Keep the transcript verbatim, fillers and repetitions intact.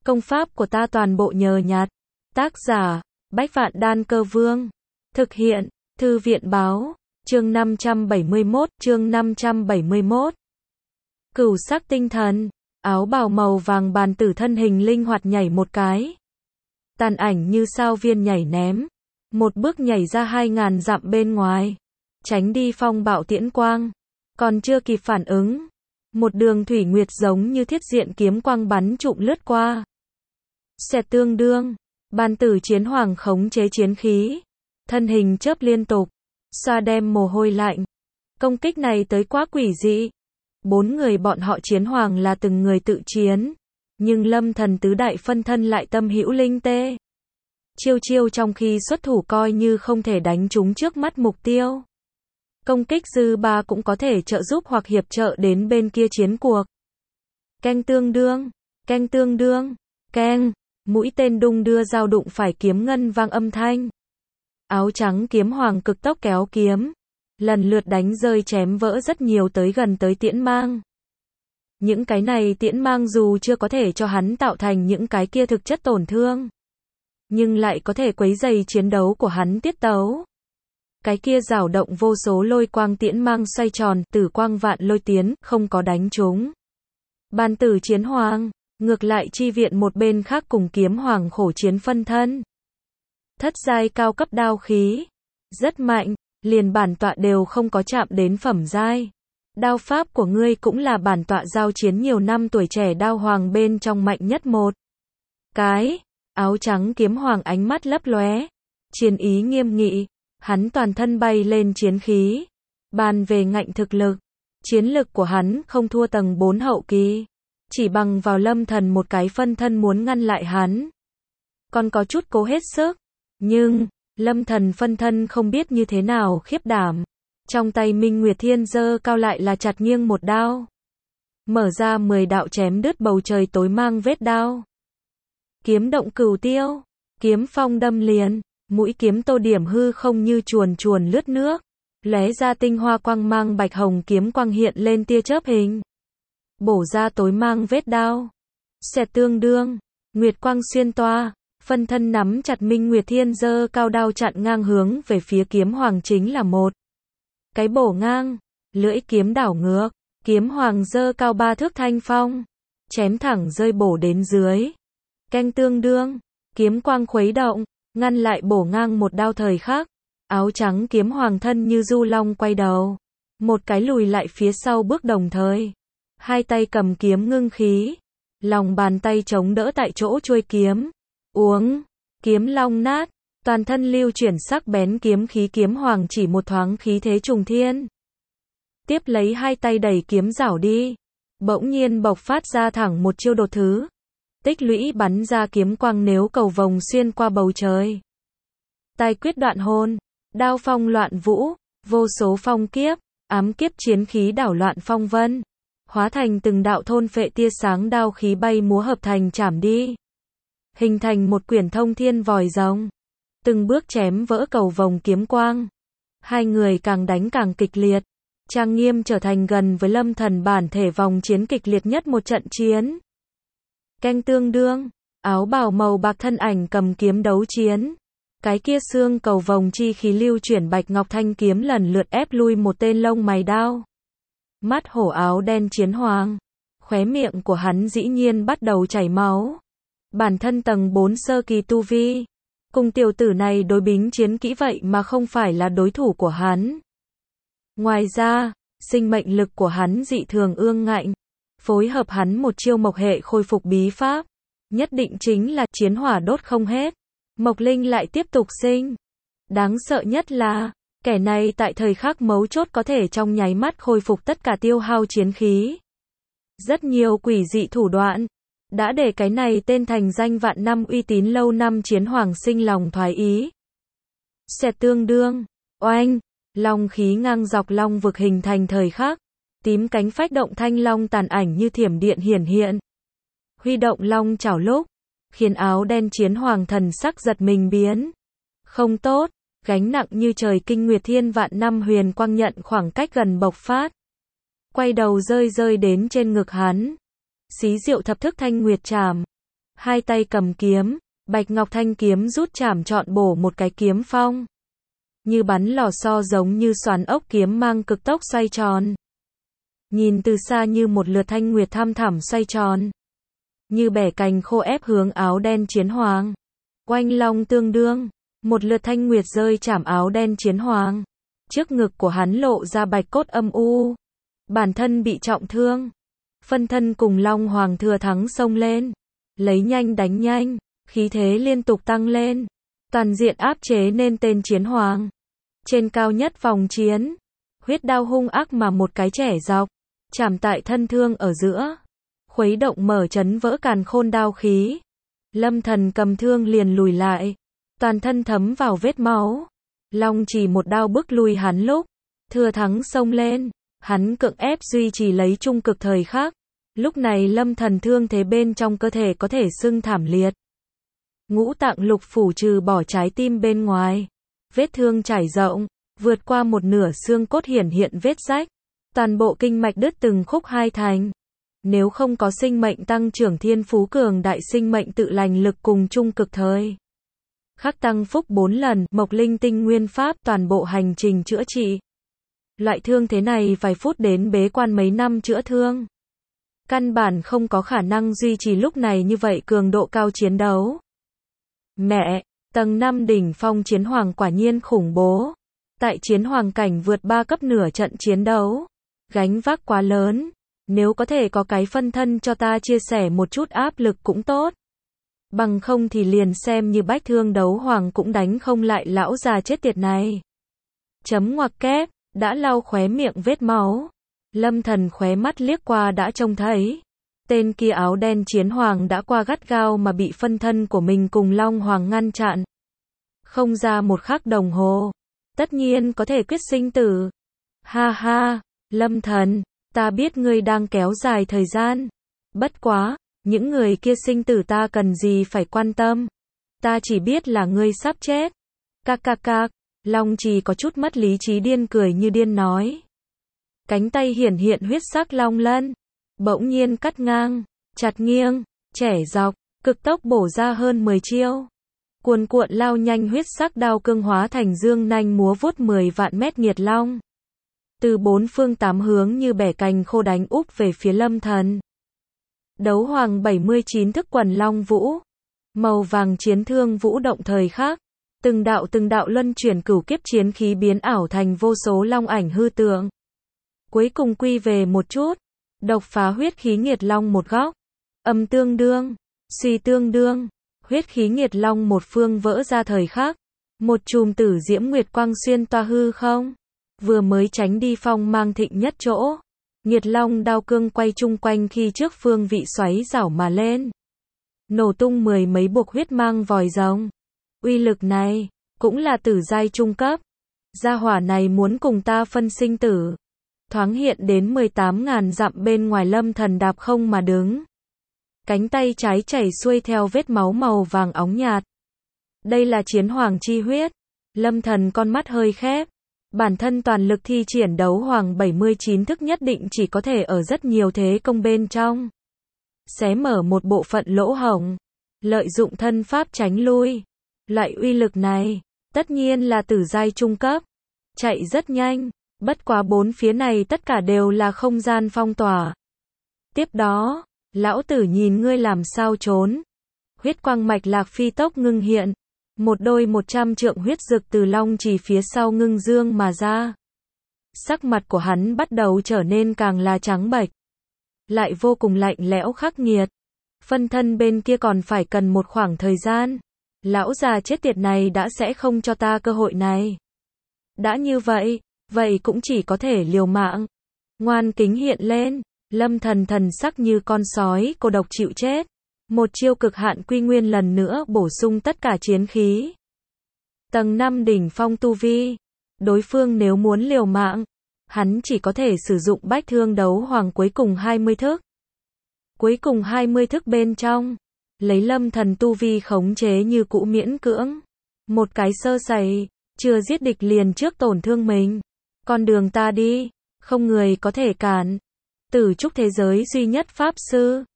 Công pháp của ta toàn bộ nhờ nhặt. Tác giả, Bách Vạn Đan Cơ Vương. Thực hiện, Thư viện Báo. Chương năm trăm bảy mươi mốt, chương năm trăm bảy mươi mốt. Cửu sắc tinh thần, áo bào màu vàng bàn tử thân hình linh hoạt nhảy một cái. Tàn ảnh như sao viên nhảy ném. Một bước nhảy ra hai ngàn dặm bên ngoài. Tránh đi phong bạo tiễn quang. Còn chưa kịp phản ứng. Một đường thủy nguyệt giống như thiết diện kiếm quang bắn trụm lướt qua. Xẹt tương đương. Bàn tử chiến hoàng khống chế chiến khí. Thân hình chớp liên tục. Xoa đem mồ hôi lạnh. Công kích này tới quá quỷ dị. Bốn người bọn họ chiến hoàng là từng người tự chiến. Nhưng lâm thần tứ đại phân thân lại tâm hữu linh tê. Chiêu chiêu trong khi xuất thủ coi như không thể đánh trúng trước mắt mục tiêu. Công kích dư ba cũng có thể trợ giúp hoặc hiệp trợ đến bên kia chiến cuộc. Keng tương đương, keng tương đương, keng, mũi tên đung đưa dao đụng phải kiếm ngân vang âm thanh. Áo trắng kiếm hoàng cực tốc kéo kiếm, lần lượt đánh rơi chém vỡ rất nhiều tới gần tới tiễn mang. Những cái này tiễn mang dù chưa có thể cho hắn tạo thành những cái kia thực chất tổn thương, nhưng lại có thể quấy rầy chiến đấu của hắn tiết tấu. Cái kia rảo động vô số lôi quang tiễn mang xoay tròn, tử quang vạn lôi tiến, không có đánh trúng. Bàn tử chiến hoàng, ngược lại chi viện một bên khác cùng kiếm hoàng khổ chiến phân thân. Thất giai cao cấp đao khí, rất mạnh, liền bản tọa đều không có chạm đến phẩm giai. Đao pháp của ngươi cũng là bản tọa giao chiến nhiều năm tuổi trẻ đao hoàng bên trong mạnh nhất một. Cái, áo trắng kiếm hoàng ánh mắt lấp lóe, chiến ý nghiêm nghị, hắn toàn thân bay lên chiến khí. Bàn về ngạnh thực lực, chiến lực của hắn không thua tầng bốn hậu kỳ, chỉ bằng vào lâm thần một cái phân thân muốn ngăn lại hắn. Còn có chút cố hết sức, nhưng, lâm thần phân thân không biết như thế nào khiếp đảm. Trong tay Minh Nguyệt Thiên giơ cao lại là chặt nghiêng một đao. Mở ra mười đạo chém đứt bầu trời tối mang vết đao. Kiếm động cửu tiêu, kiếm phong đâm liền, mũi kiếm tô điểm hư không như chuồn chuồn lướt nước. Lóe ra tinh hoa quang mang bạch hồng kiếm quang hiện lên tia chớp hình. Bổ ra tối mang vết đao. Xẹt tương đương, nguyệt quang xuyên toa. Phân thân nắm chặt Minh Nguyệt Thiên giơ cao đao chặn ngang hướng về phía kiếm hoàng chính là một cái bổ ngang, lưỡi kiếm đảo ngược, kiếm hoàng giơ cao ba thước thanh phong, chém thẳng rơi bổ đến dưới. Keng tương đương, kiếm quang khuấy động, ngăn lại bổ ngang một đao thời khắc. Áo trắng kiếm hoàng thân như du long quay đầu, một cái lùi lại phía sau bước đồng thời. Hai tay cầm kiếm ngưng khí, lòng bàn tay chống đỡ tại chỗ chuôi kiếm. Uống, kiếm long nát, toàn thân lưu chuyển sắc bén kiếm khí kiếm hoàng chỉ một thoáng khí thế trùng thiên. Tiếp lấy hai tay đẩy kiếm rảo đi, bỗng nhiên bộc phát ra thẳng một chiêu đột thứ. Tích lũy bắn ra kiếm quang nếu cầu vồng xuyên qua bầu trời. Tài quyết đoạn hồn, đao phong loạn vũ, vô số phong kiếp, ám kiếp chiến khí đảo loạn phong vân. Hóa thành từng đạo thôn phệ tia sáng đao khí bay múa hợp thành chảm đi. Hình thành một quyển thông thiên vòi rồng. Từng bước chém vỡ cầu vồng kiếm quang. Hai người càng đánh càng kịch liệt. Trang nghiêm trở thành gần với lâm thần bản thể vòng chiến kịch liệt nhất một trận chiến. Keng tương đương, áo bào màu bạc thân ảnh cầm kiếm đấu chiến. Cái kia xương cầu vồng chi khí lưu chuyển bạch ngọc thanh kiếm lần lượt ép lui một tên lông mày đao. Mắt hổ áo đen chiến hoàng. Khóe miệng của hắn dĩ nhiên bắt đầu chảy máu. Bản thân tầng bốn sơ kỳ tu vi. Cùng tiểu tử này đối bính chiến kỹ vậy mà không phải là đối thủ của hắn. Ngoài ra, sinh mệnh lực của hắn dị thường ương ngạnh. Phối hợp hắn một chiêu mộc hệ khôi phục bí pháp. Nhất định chính là chiến hỏa đốt không hết. Mộc linh lại tiếp tục sinh. Đáng sợ nhất là, kẻ này tại thời khắc mấu chốt có thể trong nháy mắt khôi phục tất cả tiêu hao chiến khí. Rất nhiều quỷ dị thủ đoạn. Đã để cái này tên thành danh vạn năm uy tín lâu năm chiến hoàng sinh lòng thoái ý. Xẹt tương đương, oanh, long khí ngang dọc long vực hình thành thời khắc. Tím cánh phách động thanh long tàn ảnh như thiểm điện hiển hiện. Huy động long chảo lúc, khiến áo đen chiến hoàng thần sắc giật mình biến. Không tốt, gánh nặng như trời kinh nguyệt thiên vạn năm huyền quang nhận khoảng cách gần bộc phát. Quay đầu rơi rơi đến trên ngực hắn. Xí diệu thập thức thanh nguyệt trảm. Hai tay cầm kiếm, bạch ngọc thanh kiếm rút chảm chọn bổ một cái kiếm phong. Như bắn lò xo giống như xoắn ốc kiếm mang cực tốc xoay tròn. Nhìn từ xa như một lượt thanh nguyệt thăm thẳm xoay tròn. Như bẻ cành khô ép hướng áo đen chiến hoàng. Oanh long tương đương, một lượt thanh nguyệt rơi chảm áo đen chiến hoàng. Trước ngực của hắn lộ ra bạch cốt âm u. Bản thân bị trọng thương. Phân thân cùng long hoàng thừa thắng xông lên. Lấy nhanh đánh nhanh, khí thế liên tục tăng lên. Toàn diện áp chế nên tên chiến hoàng. Trên cao nhất vòng chiến, huyết đao hung ác mà một cái chẻ dọc, chạm tại thân thương ở giữa. Khuấy động mở chấn vỡ càn khôn đao khí. Lâm Thần cầm thương liền lùi lại. Toàn thân thấm vào vết máu. Long chỉ một đao bức lui hắn lúc. Thừa thắng xông lên. Hắn cưỡng ép duy trì lấy trung cực thời khắc. Lúc này Lâm Thần thương thế bên trong cơ thể có thể xưng thảm liệt. Ngũ tạng lục phủ trừ bỏ trái tim bên ngoài. Vết thương trải rộng, vượt qua một nửa xương cốt hiển hiện vết rách. Toàn bộ kinh mạch đứt từng khúc hai thành. Nếu không có sinh mệnh tăng trưởng thiên phú cường đại sinh mệnh tự lành lực cùng trung cực thời. Khắc tăng phúc bốn lần, mộc linh tinh nguyên pháp toàn bộ hành trình chữa trị. Loại thương thế này vài phút đến bế quan mấy năm chữa thương. Căn bản không có khả năng duy trì lúc này như vậy cường độ cao chiến đấu. Mẹ, tầng năm đỉnh phong chiến hoàng quả nhiên khủng bố. Tại chiến hoàng cảnh vượt ba cấp nửa trận chiến đấu. Gánh vác quá lớn. Nếu có thể có cái phân thân cho ta chia sẻ một chút áp lực cũng tốt. Bằng không thì liền xem như bách thương đấu hoàng cũng đánh không lại lão già chết tiệt này. Chấm ngoặc kép, đã lau khóe miệng vết máu. Lâm Thần khóe mắt liếc qua đã trông thấy. Tên kia áo đen chiến hoàng đã qua gắt gao mà bị phân thân của mình cùng Long Hoàng ngăn chặn. Không ra một khắc đồng hồ. Tất nhiên có thể quyết sinh tử. Ha ha, Lâm Thần, ta biết ngươi đang kéo dài thời gian. Bất quá, những người kia sinh tử ta cần gì phải quan tâm. Ta chỉ biết là ngươi sắp chết. Cạc cạc cạc, Long Trì có chút mất lý trí điên cười như điên nói. Cánh tay hiển hiện huyết sắc long lân. Bỗng nhiên cắt ngang, chặt nghiêng, chẻ dọc, cực tốc bổ ra hơn mười chiêu. Cuồn cuộn lao nhanh huyết sắc đao cương hóa thành dương nanh múa vuốt mười vạn mét nghiệt long. Từ bốn phương tám hướng như bẻ cành khô đánh úp về phía Lâm Thần. Đấu hoàng bảy mươi chín thức quần long vũ. Màu vàng chiến thương vũ động thời khắc. Từng đạo từng đạo luân chuyển cửu kiếp chiến khí biến ảo thành vô số long ảnh hư tượng. Cuối cùng quy về một chút. Độc phá huyết khí nghiệt long một góc. Âm tương đương. Suy tương đương. Huyết khí nghiệt long một phương vỡ ra thời khắc. Một chùm tử diễm nguyệt quang xuyên toa hư không. Vừa mới tránh đi phong mang thịnh nhất chỗ. Nghiệt long đao cương quay chung quanh khi trước phương vị xoáy rảo mà lên. Nổ tung mười mấy buộc huyết mang vòi rồng. Uy lực này, cũng là tử giai trung cấp. Gia hỏa này muốn cùng ta phân sinh tử. Thoáng hiện đến mười tám ngàn dặm bên ngoài Lâm Thần đạp không mà đứng. Cánh tay trái chảy xuôi theo vết máu màu vàng óng nhạt. Đây là chiến hoàng chi huyết. Lâm Thần con mắt hơi khép. Bản thân toàn lực thi triển đấu hoàng bảy mươi chín thức nhất định chỉ có thể ở rất nhiều thế công bên trong. Xé mở một bộ phận lỗ hổng. Lợi dụng thân pháp tránh lui. Loại uy lực này, tất nhiên là tử giai trung cấp. Chạy rất nhanh. Bất quá bốn phía này tất cả đều là không gian phong tỏa. Tiếp đó, lão tử nhìn ngươi làm sao trốn. Huyết quang mạch lạc phi tốc ngưng hiện. Một đôi một trăm trượng huyết dực từ long chỉ phía sau ngưng dương mà ra. Sắc mặt của hắn bắt đầu trở nên càng là trắng bệch. Lại vô cùng lạnh lẽo khắc nghiệt. Phân thân bên kia còn phải cần một khoảng thời gian. Lão già chết tiệt này đã sẽ không cho ta cơ hội này. Đã như vậy, vậy cũng chỉ có thể liều mạng. Ngoan kính hiện lên. Lâm Thần thần sắc như con sói cô độc chịu chết. Một chiêu cực hạn quy nguyên lần nữa bổ sung tất cả chiến khí. Tầng năm đỉnh phong tu vi. Đối phương nếu muốn liều mạng, hắn chỉ có thể sử dụng bách thương đấu hoàng cuối cùng hai mươi thức. Cuối cùng hai mươi thức bên trong, lấy Lâm Thần tu vi khống chế như cũ miễn cưỡng. Một cái sơ sẩy, chưa giết địch liền trước tổn thương mình. Con đường ta đi, không người có thể cản. Tử trúc thế giới duy nhất pháp sư.